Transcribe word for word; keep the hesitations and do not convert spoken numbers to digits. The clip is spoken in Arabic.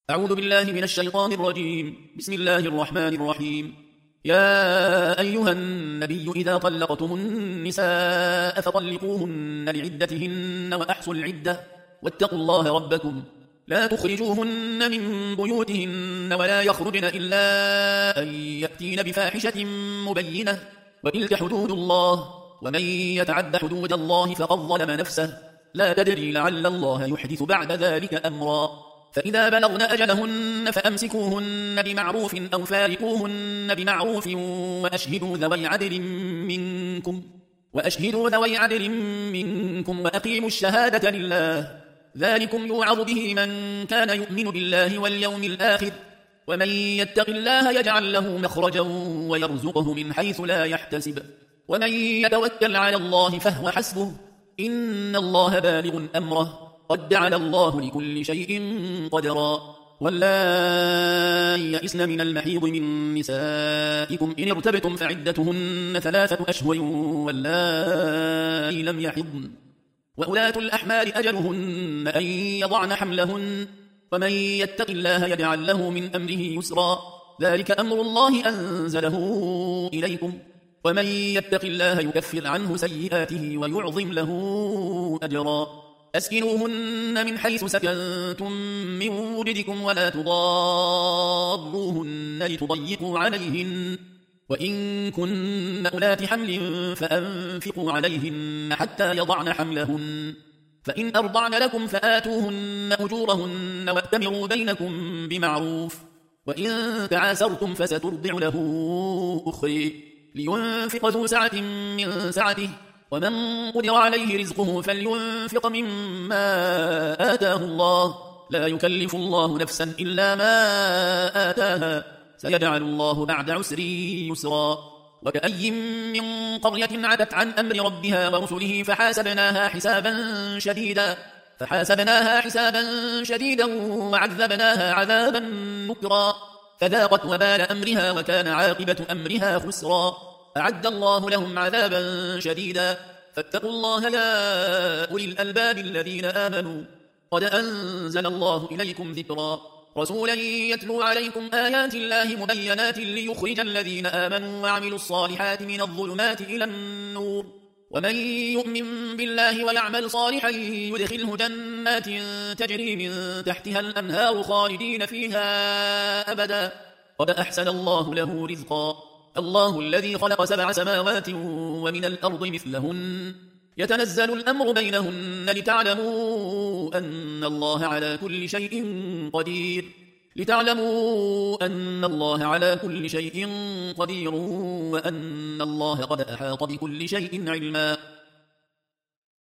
أعوذ بالله من الشيطان الرجيم. بسم الله الرحمن الرحيم. يا أيها النبي إذا طلقتم النساء فطلقوهن لعدتهن وأحصوا العدة واتقوا الله ربكم لا تخرجوهن من بيوتهن ولا يخرجن إلا أن يأتين بفاحشة مبينة وتلك حدود الله ومن يتعد حدود الله فقد ظلم نفسه لا تدري لعل الله يحدث بعد ذلك أمرا. فإذا بلغن أجلهن فأمسكوهن بمعروف أو فارقوهن بمعروف وأشهدوا ذوي عدل منكم وأشهدوا ذوي عدل منكم وأقيموا الشهادة لله ذلكم يوعظ به من كان يؤمن بالله واليوم الآخر ومن يتق الله يجعل له مخرجا ويرزقه من حيث لا يحتسب ومن يتوكل على الله فهو حسبه إن الله بالغ أمره قد جعل الله لكل شيء قدرا. واللائي يئسن من المحيض من نسائكم إن ارتبتم فعدتهن ثلاثة أشهر واللائي لم يحضن وأولاة الأحمال أجلهن أن يضعن حملهن ومن يتق الله يجعل له من أمره يسرا ذلك أمر الله أنزله إليكم ومن يتق الله يكفر عنه سيئاته ويعظم له أجرا. أسكنوهن من حيث سكنتم من وجدكم ولا تضاروهن لتضيقوا عليهن وإن كن أولات حمل فأنفقوا عليهن حتى يضعن حملهن فإن أرضعن لكم فآتوهن أجورهن وأتمروا بينكم بمعروف وإن تعاسرتم فسترضع له أخرى لينفق ذو سعة من سعته ومن قدر عليه رزقه فلينفق مما آتاه الله لا يكلف الله نفسا إلا ما آتاها سيجعل الله بعد عسر يسرا. وكأي من قرية عتت عن أمر ربها ورسله فحاسبناها حسابا شديدا فحاسبناها حسابا شديدا وعذبناها عذابا نكرا فذاقت وبال أمرها وكان عاقبة أمرها خسرا. أعد الله لهم عذابا شديدا فاتقوا الله يا أولي الألباب الذين آمنوا قد أنزل الله إليكم ذكرا رسولا يتلو عليكم آيات الله مبينات ليخرج الذين آمنوا وعملوا الصالحات من الظلمات إلى النور ومن يؤمن بالله ويعمل صالحا يدخله جنات تجري من تحتها الأنهار خالدين فيها أبدا قد أحسن الله له رزقا. الله الذي خلق سبع سماوات ومن الأرض مثلهن يتنزل الأمر بينهن لتعلموا أن الله على كل شيء قدير لتعلموا أن الله على كل شيء قدير وأن الله قد أحاط بكل شيء علما.